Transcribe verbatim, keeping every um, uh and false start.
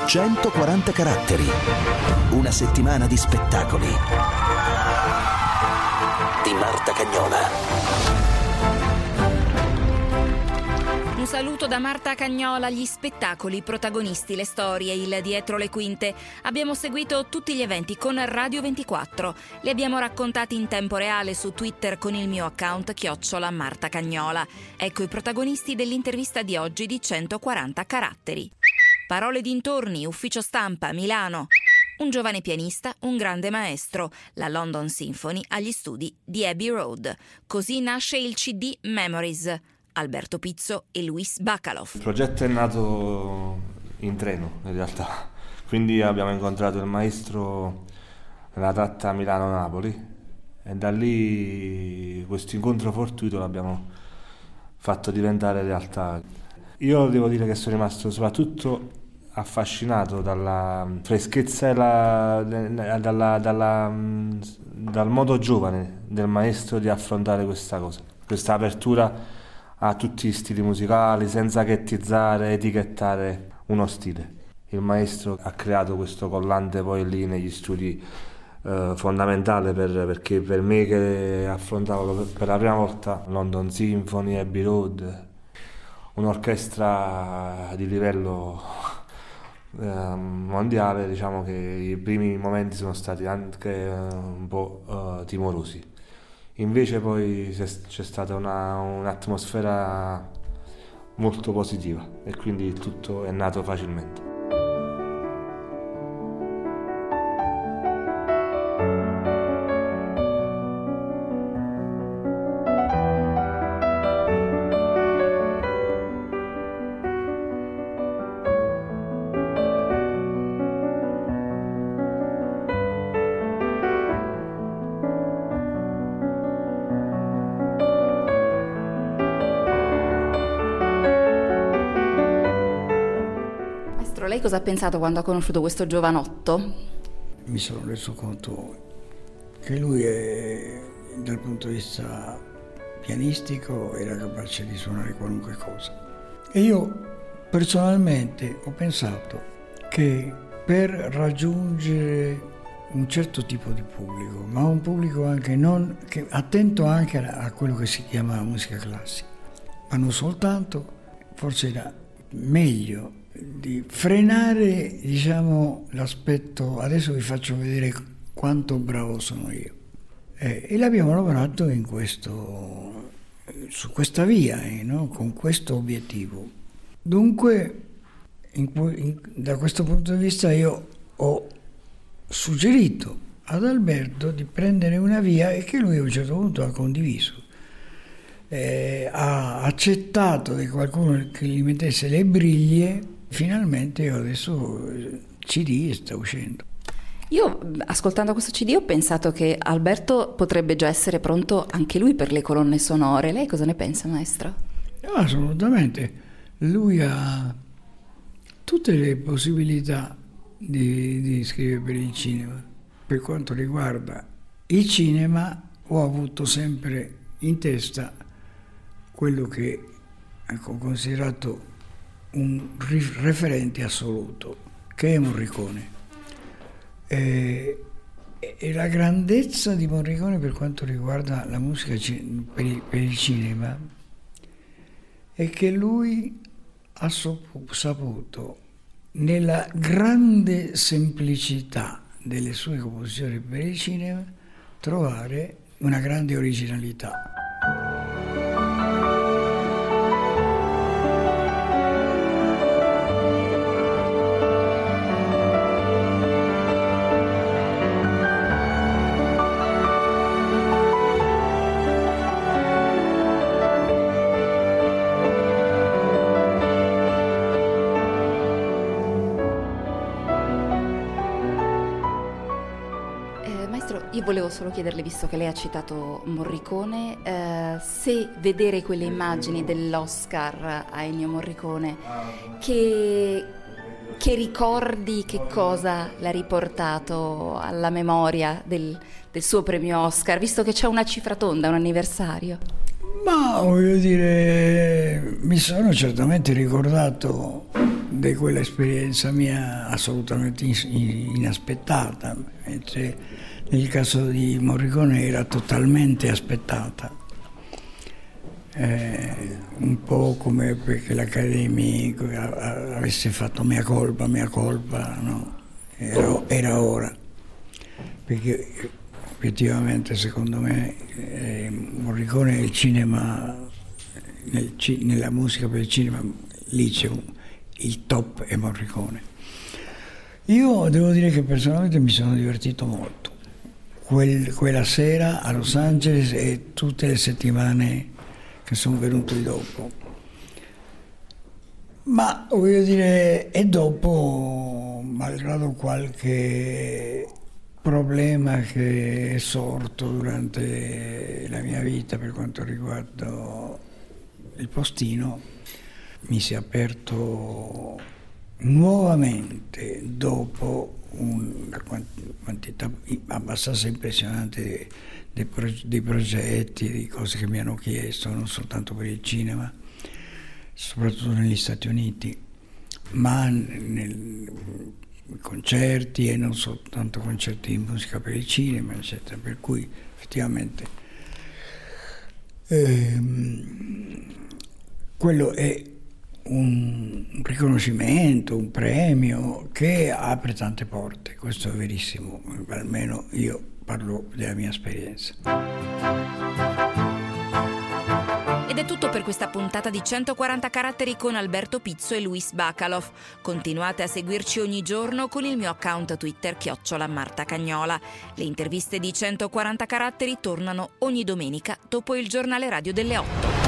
centoquaranta caratteri. Una settimana di spettacoli. Di Marta Cagnola. Un saluto da Marta Cagnola. Gli spettacoli, i protagonisti, le storie, il dietro le quinte. Abbiamo seguito tutti gli eventi con Radio ventiquattro. Li abbiamo raccontati in tempo reale su Twitter con il mio account chiocciola Marta Cagnola. Ecco i protagonisti dell'intervista di oggi di centoquaranta caratteri. Parole dintorni, ufficio stampa, Milano. Un giovane pianista, un grande maestro, la London Symphony agli studi di Abbey Road. Così nasce il C D Memories. Alberto Pizzo e Luis Bacalov. Il progetto è nato in treno, in realtà. Quindi abbiamo incontrato il maestro nella tratta Milano-Napoli e da lì questo incontro fortuito l'abbiamo fatto diventare realtà. Io devo dire che sono rimasto soprattutto affascinato dalla freschezza e la, dalla, dalla, dal modo giovane del maestro di affrontare questa cosa, questa apertura a tutti gli stili musicali, senza ghettizzare, etichettare uno stile. Il maestro ha creato questo collante poi lì negli studi eh, fondamentale per, perché per me che affrontavo per, per la prima volta London Symphony, Abbey Road, un'orchestra di livello eh, mondiale, diciamo che i primi momenti sono stati anche eh, un po' eh, timorosi. Invece poi c'è stata una, un'atmosfera molto positiva e quindi tutto è nato facilmente. Lei cosa ha pensato quando ha conosciuto questo giovanotto? Mi sono reso conto che lui è, dal punto di vista pianistico era capace di suonare qualunque cosa. E io personalmente ho pensato che per raggiungere un certo tipo di pubblico, ma un pubblico anche non, che, attento anche a, a quello che si chiama musica classica, ma non soltanto, forse era meglio di frenare, diciamo, l'aspetto. Adesso vi faccio vedere quanto bravo sono io, eh, e l'abbiamo lavorato in questo, su questa via, eh, no? Con questo obiettivo. Dunque in, in, da questo punto di vista io ho suggerito ad Alberto di prendere una via e che lui a un certo punto ha condiviso. Eh, ha accettato che qualcuno che gli mettesse le briglie. Finalmente adesso il C D sta uscendo. Io, ascoltando questo C D, ho pensato che Alberto potrebbe già essere pronto anche lui per le colonne sonore. Lei cosa ne pensa, maestro? Assolutamente. Lui ha tutte le possibilità di, di scrivere per il cinema. Per quanto riguarda il cinema, ho avuto sempre in testa quello che ho considerato un referente assoluto, che è Morricone. E, e la grandezza di Morricone per quanto riguarda la musica per il, per il cinema è che lui ha saputo, nella grande semplicità delle sue composizioni per il cinema, trovare una grande originalità. Io volevo solo chiederle, visto che lei ha citato Morricone, eh, se vedere quelle immagini dell'Oscar a Ennio Morricone, che, che ricordi, che cosa l'ha riportato alla memoria del, del suo premio Oscar, visto che c'è una cifra tonda, un anniversario? Ma voglio dire, mi sono certamente ricordato di quell'esperienza mia assolutamente inaspettata, mentre nel caso di Morricone era totalmente aspettata. Eh, un po' come perché l'Accademia avesse fatto mea colpa, mea colpa, no? Era, era ora, perché effettivamente secondo me eh, Morricone è il cinema, nel, nella musica per il cinema, lì c'è un, il top è Morricone. Io devo dire che personalmente mi sono divertito molto Quel, quella sera a Los Angeles e tutte le settimane che sono venuti dopo. Ma voglio dire, e dopo, malgrado qualche problema che è sorto durante la mia vita per quanto riguarda il postino, mi si è aperto nuovamente dopo una quantità abbastanza impressionante di, di, di progetti, di cose che mi hanno chiesto, non soltanto per il cinema, soprattutto negli Stati Uniti, ma nei concerti e non soltanto concerti di musica per il cinema, eccetera. Per cui effettivamente ehm, quello è un riconoscimento, un premio che apre tante porte, questo è verissimo, almeno io parlo della mia esperienza. Ed è tutto per questa puntata di centoquaranta caratteri con Alberto Pizzo e Luis Bacalov. Continuate a seguirci ogni giorno con il mio account Twitter chiocciola Marta Cagnola. Le interviste di centoquaranta caratteri tornano ogni domenica dopo il giornale radio delle otto.